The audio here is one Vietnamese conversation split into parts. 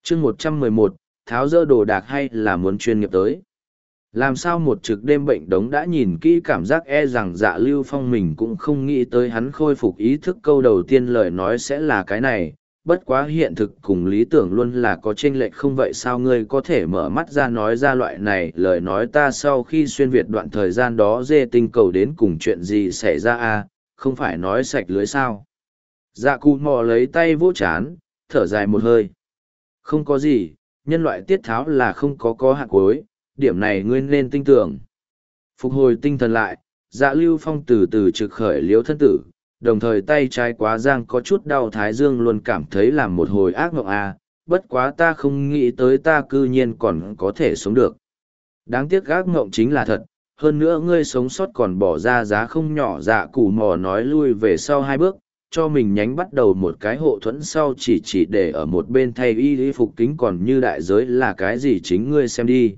chương 111, tháo dỡ đồ đạc hay là muốn chuyên nghiệp tới. Làm sao một trực đêm bệnh đống đã nhìn kỹ cảm giác e rằng Dạ Lưu Phong mình cũng không nghĩ tới hắn khôi phục ý thức câu đầu tiên lời nói sẽ là cái này, bất quá hiện thực cùng lý tưởng luôn là có chênh lệch không vậy sao ngươi có thể mở mắt ra nói ra loại này lời nói ta sau khi xuyên Việt đoạn thời gian đó dê tinh cầu đến cùng chuyện gì xảy ra à, không phải nói sạch lưới sao. Dạ cụ mò lấy tay vỗ chán, thở dài một hơi. Không có gì, nhân loại tiết tháo là không có hạn cuối, điểm này ngươi nên tin tưởng. Phục hồi tinh thần lại, Dạ Lưu Phong từ từ trực khởi liếu thân tử, đồng thời tay trái quá giang có chút đau thái dương luôn cảm thấy làm một hồi ác mộng à, bất quá ta không nghĩ tới ta cư nhiên còn có thể sống được. Đáng tiếc ác mộng chính là thật, hơn nữa ngươi sống sót còn bỏ ra giá không nhỏ. Dạ củ mò nói lui về sau 2 bước, cho mình nhánh bắt đầu một cái hộ thuẫn sau chỉ để ở một bên thay y phục kính còn như đại giới là cái gì chính ngươi xem đi.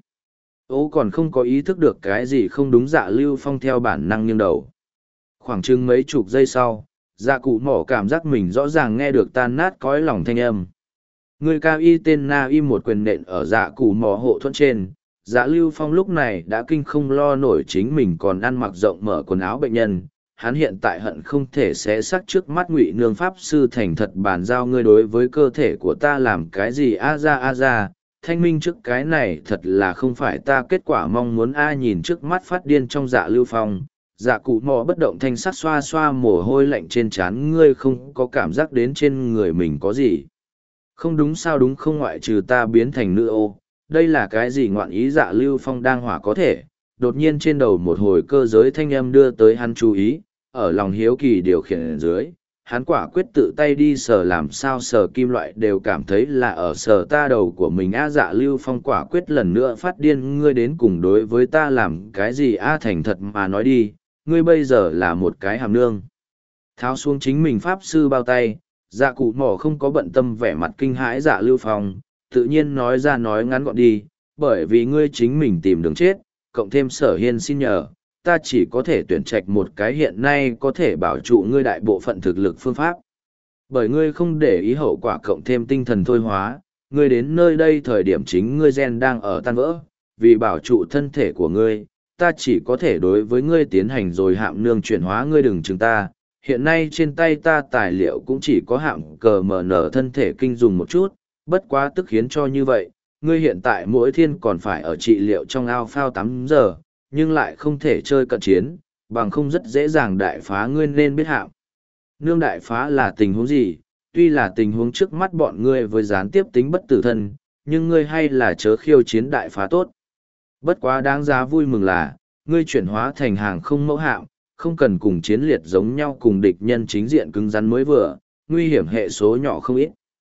Ô còn không có ý thức được cái gì không đúng. Dạ Lưu Phong theo bản năng nghiêng đầu. Khoảng chừng mấy chục giây sau, dạ cụ mỏ cảm giác mình rõ ràng nghe được tan nát cõi lòng thanh âm. Người cao y tên Na Y một quyền nện ở dạ cụ mỏ hộ thuẫn trên. Dạ Lưu Phong lúc này đã kinh không lo nổi chính mình còn ăn mặc rộng mở quần áo bệnh nhân. Hắn hiện tại hận không thể xé xác trước mắt Ngụy Nương pháp sư thành thật bàn giao ngươi đối với cơ thể của ta làm cái gì a ra thanh minh trước cái này thật là không phải ta kết quả mong muốn nhìn trước mắt phát điên trong Dạ Lưu Phong. Dạ cụ mò bất động thanh sắt xoa xoa mồ hôi lạnh trên trán ngươi không có cảm giác đến trên người mình có gì. Không đúng sao đúng không ngoại trừ ta biến thành nữ ô, đây là cái gì ngoạn ý. Dạ Lưu Phong đang hỏa có thể, đột nhiên trên đầu một hồi cơ giới thanh âm đưa tới hắn chú ý, ở lòng hiếu kỳ điều khiển dưới, hắn quả quyết tự tay đi sờ làm sao sờ kim loại đều cảm thấy là ở sờ ta đầu của mình Dạ Lưu Phong quả quyết lần nữa phát điên ngươi đến cùng đối với ta làm cái gì thành thật mà nói đi. Ngươi bây giờ là một cái hàm nương. Tháo xuống chính mình pháp sư bao tay, dạ cụ mỏ không có bận tâm vẻ mặt kinh hãi Dạ Lưu Phong, tự nhiên nói ra nói ngắn gọn đi, bởi vì ngươi chính mình tìm đường chết, cộng thêm Sở Hiên xin nhờ, ta chỉ có thể tuyển trạch một cái hiện nay có thể bảo trụ ngươi đại bộ phận thực lực phương pháp. Bởi ngươi không để ý hậu quả cộng thêm tinh thần thôi hóa, ngươi đến nơi đây thời điểm chính ngươi gen đang ở tan vỡ, vì bảo trụ thân thể của ngươi. Ta chỉ có thể đối với ngươi tiến hành rồi hạm nương chuyển hóa ngươi đừng chừng ta, hiện nay trên tay ta tài liệu cũng chỉ có hạm cờ mở nở thân thể kinh dùng một chút, bất quá tức khiến cho như vậy, ngươi hiện tại mỗi thiên còn phải ở trị liệu trong ao phao 8 giờ, nhưng lại không thể chơi cận chiến, bằng không rất dễ dàng đại phá ngươi nên biết hạm. Nương đại phá là tình huống gì, tuy là tình huống trước mắt bọn ngươi với gián tiếp tính bất tử thân, nhưng ngươi hay là chớ khiêu chiến đại phá tốt. Bất quá đáng giá vui mừng là, ngươi chuyển hóa thành hàng không mẫu hạm, không cần cùng chiến liệt giống nhau cùng địch nhân chính diện cứng rắn mới vừa, nguy hiểm hệ số nhỏ không ít.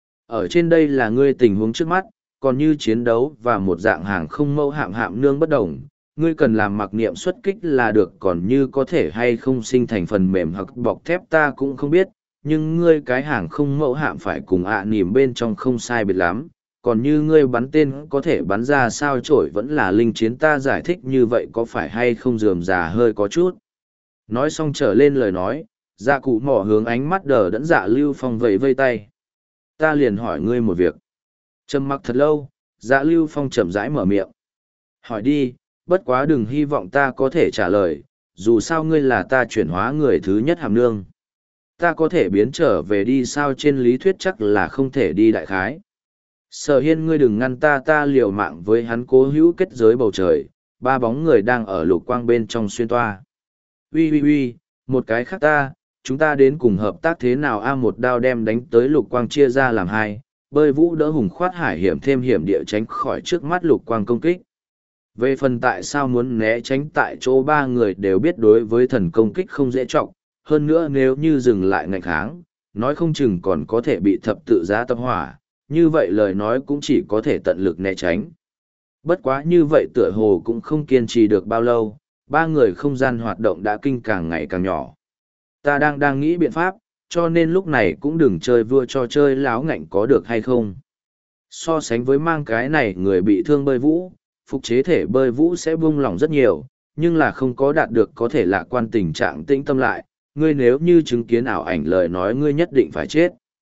Ở trên đây là ngươi tình huống trước mắt, còn như chiến đấu và một dạng hàng không mẫu hạm hạm nương bất đồng, ngươi cần làm mặc niệm xuất kích là được còn như có thể hay không sinh thành phần mềm hoặc bọc thép ta cũng không biết, nhưng ngươi cái hàng không mẫu hạm phải cùng nỉm bên trong không sai biệt lắm. Còn như ngươi bắn tên có thể bắn ra sao chổi vẫn là linh chiến ta giải thích như vậy có phải hay không rườm rà hơi có chút. Nói xong trở lên lời nói, dạ cụ mỏ hướng ánh mắt đờ đẫn Dạ Lưu Phong vẫy vây tay. Ta liền hỏi ngươi một việc. Trầm mặc thật lâu, Dạ Lưu Phong chậm rãi mở miệng. Hỏi đi, bất quá đừng hy vọng ta có thể trả lời, dù sao ngươi là ta chuyển hóa người thứ nhất hàm nương. Ta có thể biến trở về đi sao trên lý thuyết chắc là không thể đi đại khái. Sở Hiên ngươi đừng ngăn ta liều mạng với hắn cố hữu kết giới bầu trời, 3 bóng người đang ở lục quang bên trong xuyên toa. Uy, một cái khác chúng ta đến cùng hợp tác thế nào một đao đem đánh tới lục quang chia ra làm 2, bơi vũ đỡ hùng khoát hải hiểm thêm hiểm địa tránh khỏi trước mắt lục quang công kích. Về phần tại sao muốn né tránh tại chỗ 3 người đều biết đối với thần công kích không dễ trọng, hơn nữa nếu như dừng lại ngạnh kháng, nói không chừng còn có thể bị thập tự giá tâm hỏa. Như vậy lời nói cũng chỉ có thể tận lực né tránh. Bất quá như vậy tựa hồ cũng không kiên trì được bao lâu, 3 người không gian hoạt động đã kinh càng ngày càng nhỏ. Ta đang nghĩ biện pháp, cho nên lúc này cũng đừng chơi vua cho chơi láo ngạnh có được hay không. So sánh với mang cái này người bị thương bơi vũ, phục chế thể bơi vũ sẽ buông lỏng rất nhiều, nhưng là không có đạt được có thể lạc quan tình trạng tĩnh tâm lại, ngươi nếu như chứng kiến ảo ảnh lời nói ngươi nhất định phải chết.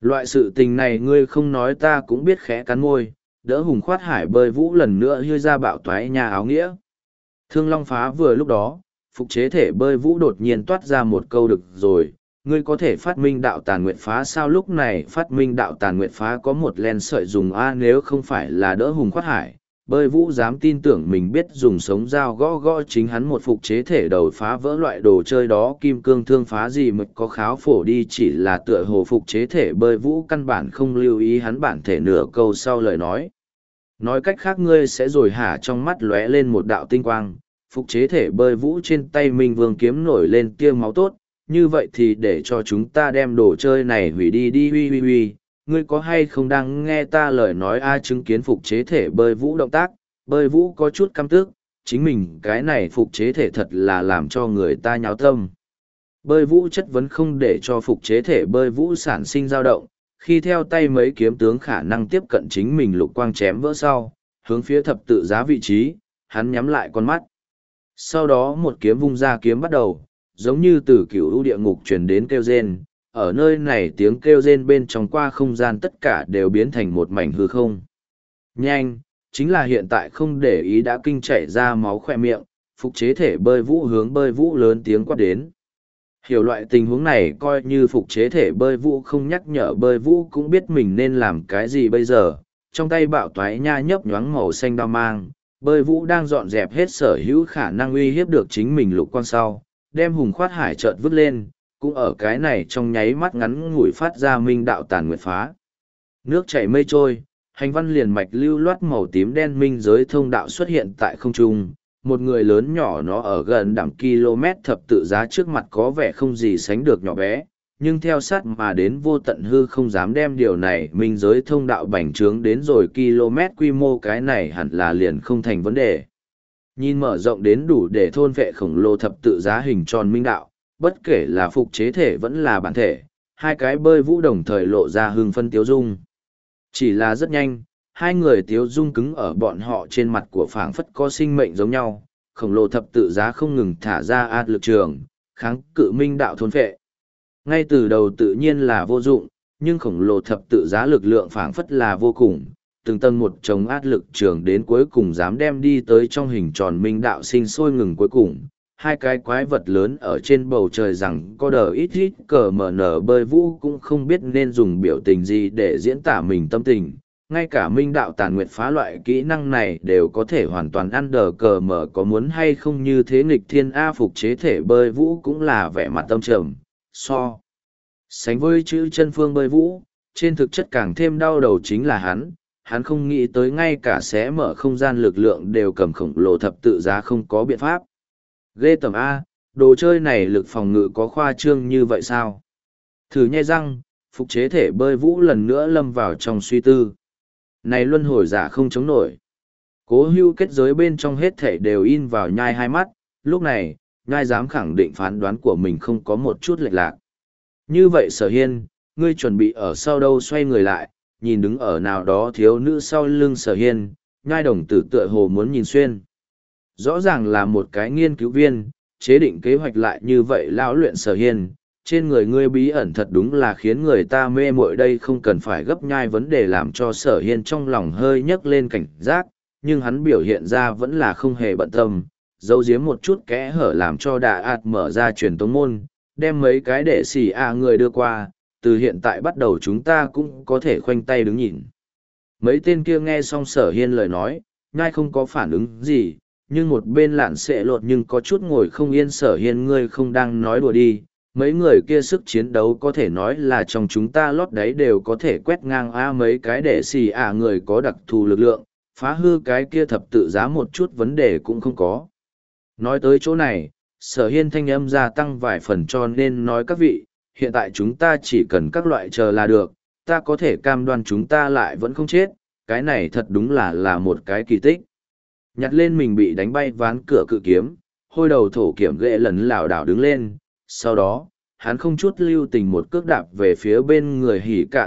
Loại sự tình này ngươi không nói ta cũng biết, khẽ cắn môi, đỡ Hùng Khoát Hải bơi vũ lần nữa hươi ra bạo toái nhà áo nghĩa. Thương Long Phá vừa lúc đó, phục chế thể bơi vũ đột nhiên toát ra một câu được rồi, ngươi có thể phát minh đạo tàn nguyệt phá sao? Lúc này phát minh đạo tàn nguyệt phá có một len sợi dùng A, nếu không phải là đỡ Hùng Khoát Hải, bơi vũ dám tin tưởng mình biết dùng sống dao gõ gõ chính hắn một phục chế thể đầu phá vỡ loại đồ chơi đó. Kim cương thương phá gì mực có kháo phổ đi, chỉ là tựa hồ phục chế thể bơi vũ căn bản không lưu ý hắn bản thể nửa câu sau lời nói. Nói cách khác ngươi sẽ rồi hả? Trong mắt lóe lên một đạo tinh quang, phục chế thể bơi vũ trên tay Minh Vương kiếm nổi lên tia máu tốt, như vậy thì để cho chúng ta đem đồ chơi này hủy đi đi. Huy huy huy, ngươi có hay không đang nghe ta lời nói a? Chứng kiến phục chế thể bơi vũ động tác, bơi vũ có chút căm tức, chính mình cái này phục chế thể thật là làm cho người ta nháo tâm. Bơi vũ chất vấn không để cho phục chế thể bơi vũ sản sinh dao động, khi theo tay mấy kiếm tướng khả năng tiếp cận chính mình lục quang chém vỡ sau, hướng phía thập tự giá vị trí, hắn nhắm lại con mắt. Sau đó một kiếm vung ra, kiếm bắt đầu, giống như từ cửu u địa ngục truyền đến kêu rên, ở nơi này tiếng kêu rên bên trong qua không gian tất cả đều biến thành một mảnh hư không. Nhanh, chính là hiện tại không để ý đã kinh chảy ra máu khoe miệng, phục chế thể bơi vũ hướng bơi vũ lớn tiếng quát đến. Hiểu loại tình huống này, coi như phục chế thể bơi vũ không nhắc nhở bơi vũ cũng biết mình nên làm cái gì bây giờ. Trong tay bạo toái nha nhấp nhoáng màu xanh đao mang, bơi vũ đang dọn dẹp hết sở hữu khả năng uy hiếp được chính mình lục quan sau, đem Hùng Khoát Hải chợt vứt lên, cũng ở cái này trong nháy mắt ngắn ngủi phát ra minh đạo tàn nguyệt phá. Nước chảy mây trôi, hành văn liền mạch lưu loát màu tím đen minh giới thông đạo xuất hiện tại không trung. Một người lớn nhỏ nó ở gần đẳng km thập tự giá trước mặt có vẻ không gì sánh được nhỏ bé, nhưng theo sát mà đến vô tận hư không dám đem điều này minh giới thông đạo bành trướng đến rồi km quy mô, cái này hẳn là liền không thành vấn đề. Nhìn mở rộng đến đủ để thôn vệ khổng lồ thập tự giá hình tròn minh đạo, bất kể là phục chế thể vẫn là bản thể, hai cái bơi vũ đồng thời lộ ra hưng phân tiếu dung. Chỉ là rất nhanh, hai người tiếu dung cứng ở bọn họ trên mặt của phảng phất có sinh mệnh giống nhau, khổng lồ thập tự giá không ngừng thả ra áp lực trường, kháng cự minh đạo thôn phệ. Ngay từ đầu tự nhiên là vô dụng, nhưng khổng lồ thập tự giá lực lượng phảng phất là vô cùng, từng tầng một chống áp lực trường đến cuối cùng dám đem đi tới trong hình tròn minh đạo sinh sôi ngừng cuối cùng. Hai cái quái vật lớn ở trên bầu trời rằng có đờ ít ít cờ mở nở bơi vũ cũng không biết nên dùng biểu tình gì để diễn tả mình tâm tình. Ngay cả minh đạo tàn nguyệt phá loại kỹ năng này đều có thể hoàn toàn ăn đờ cờ mở, có muốn hay không như thế nghịch thiên A. Phục chế thể bơi vũ cũng là vẻ mặt tâm trầm, so sánh với chữ chân phương bơi vũ, trên thực chất càng thêm đau đầu chính là hắn không nghĩ tới ngay cả xé mở không gian lực lượng đều cầm khổng lồ thập tự giá không có biện pháp. Ghê tởm A, đồ chơi này lực phòng ngự có khoa trương như vậy sao? Thử nhai răng, phục chế thể bơi vũ lần nữa lâm vào trong suy tư. Này luân hồi giả không chống nổi. Cố hưu kết giới bên trong hết thể đều in vào nhai hai mắt, lúc này, nhai dám khẳng định phán đoán của mình không có một chút lệch lạc. Như vậy Sở Hiên, ngươi chuẩn bị ở sau đâu? Xoay người lại, nhìn đứng ở nào đó thiếu nữ sau lưng Sở Hiên, nhai đồng tử tựa hồ muốn nhìn xuyên. Rõ ràng là một cái nghiên cứu viên, chế định kế hoạch lại như vậy lão luyện Sở Hiên, trên người ngươi bí ẩn thật đúng là khiến người ta mê muội. Đây không cần phải gấp nhai vấn đề làm cho Sở Hiên trong lòng hơi nhấc lên cảnh giác, nhưng hắn biểu hiện ra vẫn là không hề bận tâm, giấu giếm một chút kẽ hở làm cho Đà Ạt mở ra truyền tống môn, đem mấy cái đệ xỉ người đưa qua, từ hiện tại bắt đầu chúng ta cũng có thể khoanh tay đứng nhìn. Mấy tên kia nghe xong Sở Hiên lời nói, nhai không có phản ứng gì, nhưng một bên lạn xệ lột nhưng có chút ngồi không yên. Sở Hiên, ngươi không đang nói đùa đi, mấy người kia sức chiến đấu có thể nói là trong chúng ta lót đáy đều có thể quét ngang a. Mấy cái đệ xì người có đặc thù lực lượng, phá hư cái kia thập tự giá một chút vấn đề cũng không có. Nói tới chỗ này, Sở Hiên thanh âm gia tăng vài phần, cho nên nói các vị, hiện tại chúng ta chỉ cần các loại chờ là được, ta có thể cam đoan chúng ta lại vẫn không chết, cái này thật đúng là một cái kỳ tích. Nhặt lên mình bị đánh bay ván cửa cự kiếm, hôi đầu thổ kiểm ghệ lần lảo đảo đứng lên, sau đó, hắn không chút lưu tình một cước đạp về phía bên người hỉ cạ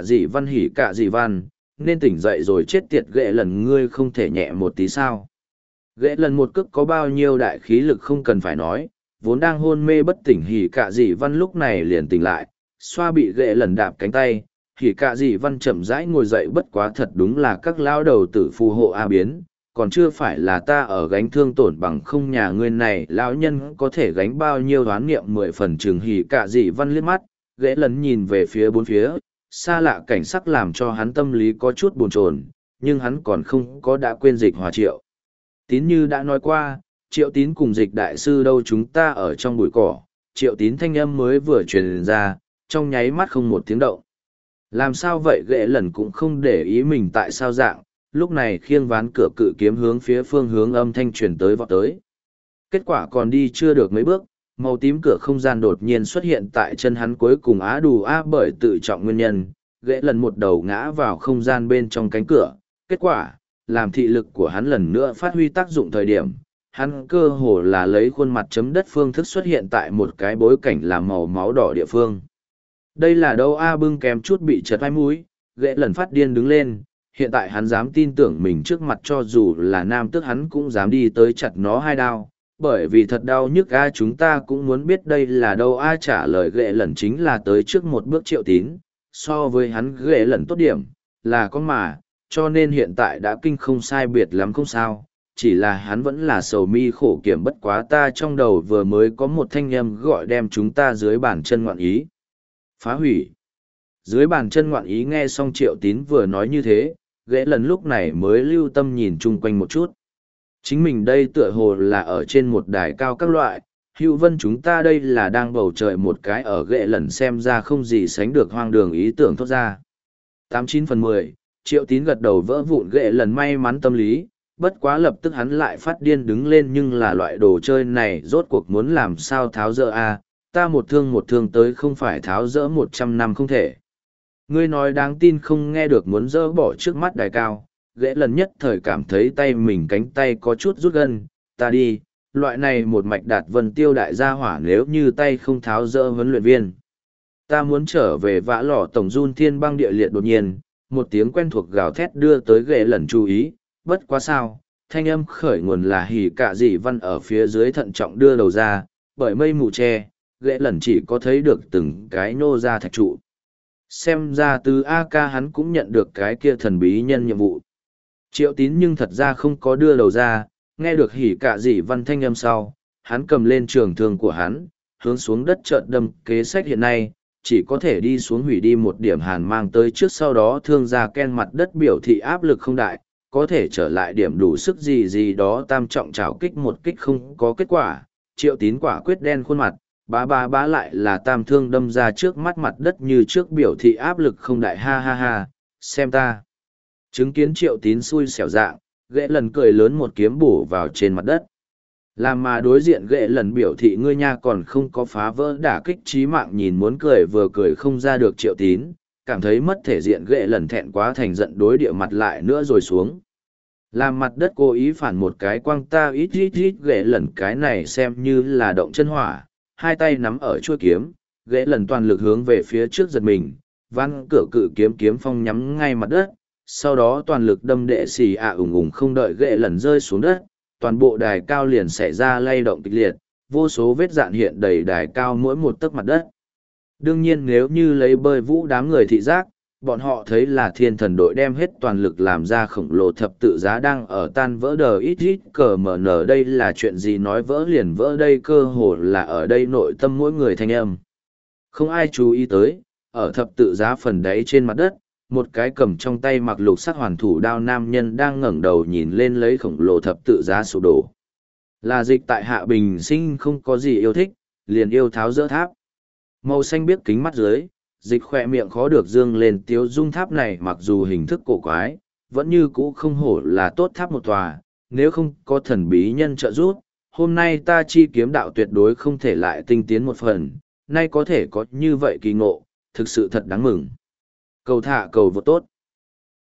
dị văn, nên tỉnh dậy rồi chết tiệt ghệ lần, ngươi không thể nhẹ một tí sao. Ghệ lần một cước có bao nhiêu đại khí lực không cần phải nói, vốn đang hôn mê bất tỉnh hỉ cạ dị văn lúc này liền tỉnh lại, xoa bị ghệ lần đạp cánh tay, Hỉ Cạ Dị Văn chậm rãi ngồi dậy, bất quá thật đúng là các lão đầu tử phù hộ A biến, còn chưa phải là ta ở gánh thương tổn bằng không, nhà ngươi này lão nhân có thể gánh bao nhiêu đoán niệm 10 phần. Trường Hỉ Cạ Dị Văn liếc mắt, ghé lần nhìn về phía bốn phía, xa lạ cảnh sắc làm cho hắn tâm lý có chút bồn chồn, nhưng hắn còn không có đã quên Dịch Hòa Triệu Tín. Như đã nói qua, Triệu Tín cùng Dịch đại sư đâu, chúng ta ở trong bụi cỏ. Triệu Tín thanh âm mới vừa truyền ra, trong nháy mắt không một tiếng động. Làm sao vậy? Ghệ lần cũng không để ý mình tại sao dạng, lúc này khiêng ván cửa cự kiếm hướng phía phương hướng âm thanh truyền tới vọt tới. Kết quả còn đi chưa được mấy bước, màu tím cửa không gian đột nhiên xuất hiện tại chân hắn. Cuối cùng á đù á bởi tự trọng nguyên nhân, ghệ lần một đầu ngã vào không gian bên trong cánh cửa. Kết quả, làm thị lực của hắn lần nữa phát huy tác dụng thời điểm, hắn cơ hồ là lấy khuôn mặt chấm đất phương thức xuất hiện tại một cái bối cảnh là màu máu đỏ địa phương. Đây là đâu a? Bưng kèm chút bị chật hai mũi, ghệ lần phát điên đứng lên. Hiện tại hắn dám tin tưởng mình trước mặt cho dù là nam tước hắn cũng dám đi tới chặt nó hai đao, bởi vì thật đau nhức a. Chúng ta cũng muốn biết đây là đâu a? Trả lời ghệ lần chính là tới trước một bước Triệu Tín. So với hắn ghệ lần tốt điểm là có mà, cho nên hiện tại đã kinh không sai biệt lắm không sao, chỉ là hắn vẫn là sầu mi khổ kiểm. Bất quá ta trong đầu vừa mới có một thanh âm gọi đem chúng ta dưới bàn chân ngoạn ý phá hủy. Dưới bàn chân ngoạn ý. Nghe xong Triệu Tín vừa nói như thế, ghệ lần lúc này mới lưu tâm nhìn chung quanh một chút. Chính mình đây tựa hồ là ở trên một đài cao các loại, Hữu Vân chúng ta đây là đang bầu trời một cái ở. Ghệ lần xem ra không gì sánh được hoang đường ý tưởng thốt ra. 89/10, Triệu Tín gật đầu vỡ vụn ghệ lần may mắn tâm lý, bất quá lập tức hắn lại phát điên đứng lên. Nhưng là loại đồ chơi này rốt cuộc muốn làm sao tháo dỡ a? Ta một thương tới không phải tháo dỡ 100 năm không thể. Ngươi nói đáng tin không nghe được, muốn dỡ bỏ trước mắt đài cao. Ghệ lần nhất thời cảm thấy tay mình cánh tay có chút rút gân. Ta đi, loại này một mạch đạt vân tiêu đại gia hỏa nếu như tay không tháo dỡ huấn luyện viên. Ta muốn trở về vã lò tổng run thiên băng địa liệt. Đột nhiên, một tiếng quen thuộc gào thét đưa tới ghệ lần chú ý, bất quá sao, thanh âm khởi nguồn là Hỉ Cạ Dị Văn ở phía dưới thận trọng đưa đầu ra, bởi mây mù che, ghệ lần chỉ có thấy được từng cái nô ra thạch trụ. Xem ra từ AK hắn cũng nhận được cái kia thần bí nhân nhiệm vụ. Triệu Tín nhưng thật ra không có đưa đầu ra, nghe được Hỉ Cạ Dị Văn thanh âm sau, hắn cầm lên trường thương của hắn, hướng xuống đất chợt đâm. Kế sách hiện nay, chỉ có thể đi xuống hủy đi một điểm hàn mang tới trước, sau đó thương ra ken mặt đất biểu thị áp lực không đại, có thể trở lại điểm đủ sức gì gì đó. Tam trọng trảo kích một kích không có kết quả, Triệu Tín quả quyết đen khuôn mặt, bá lại là tam thương đâm ra trước mắt mặt đất như trước biểu thị áp lực không đại. Ha ha ha, xem ta. Chứng kiến Triệu Tín xui xẻo dạng, ghệ lần cười lớn một kiếm bổ vào trên mặt đất. Làm mà đối diện ghệ lần biểu thị ngươi nha còn không có phá vỡ đả kích chí mạng. Nhìn muốn cười vừa cười không ra được Triệu Tín, cảm thấy mất thể diện ghệ lần thẹn quá thành giận đối địa mặt lại nữa rồi xuống. Làm mặt đất cố ý phản một cái quăng ta ít ghệ lần cái này xem như là động chân hỏa, hai tay nắm ở chuôi kiếm, ghệ lần toàn lực hướng về phía trước giật mình, ván cửa cự kiếm phong nhắm ngay mặt đất, sau đó toàn lực đâm đệ xì ủng không đợi ghệ lần rơi xuống đất, toàn bộ đài cao liền xảy ra lay động kịch liệt, vô số vết dạn hiện đầy đài cao mỗi một tấc mặt đất. Đương nhiên nếu như lấy bơi vũ đám người thị giác, bọn họ thấy là thiên thần đội đem hết toàn lực làm ra khổng lồ thập tự giá đang ở tan vỡ đờ ít cờ mở nở. Đây là chuyện gì? Nói vỡ liền vỡ, đây cơ hồ là ở đây nội tâm mỗi người thanh âm. Không ai chú ý tới, ở thập tự giá phần đáy trên mặt đất, một cái cầm trong tay mặc lục sắc hoàn thủ đao nam nhân đang ngẩng đầu nhìn lên lấy khổng lồ thập tự giá sụp đổ. Là Dịch tại Hạ bình sinh không có gì yêu thích, liền yêu tháo dỡ tháp. Màu xanh biếc kính mắt dưới, Dịch khỏe miệng khó được dương lên tiếu dung. Tháp này mặc dù hình thức cổ quái, vẫn như cũ không hổ là tốt tháp một tòa, nếu không có thần bí nhân trợ giúp, hôm nay ta chi kiếm đạo tuyệt đối không thể lại tinh tiến một phần, nay có thể có như vậy kỳ ngộ, thực sự thật đáng mừng. Cầu thả cầu vô tốt.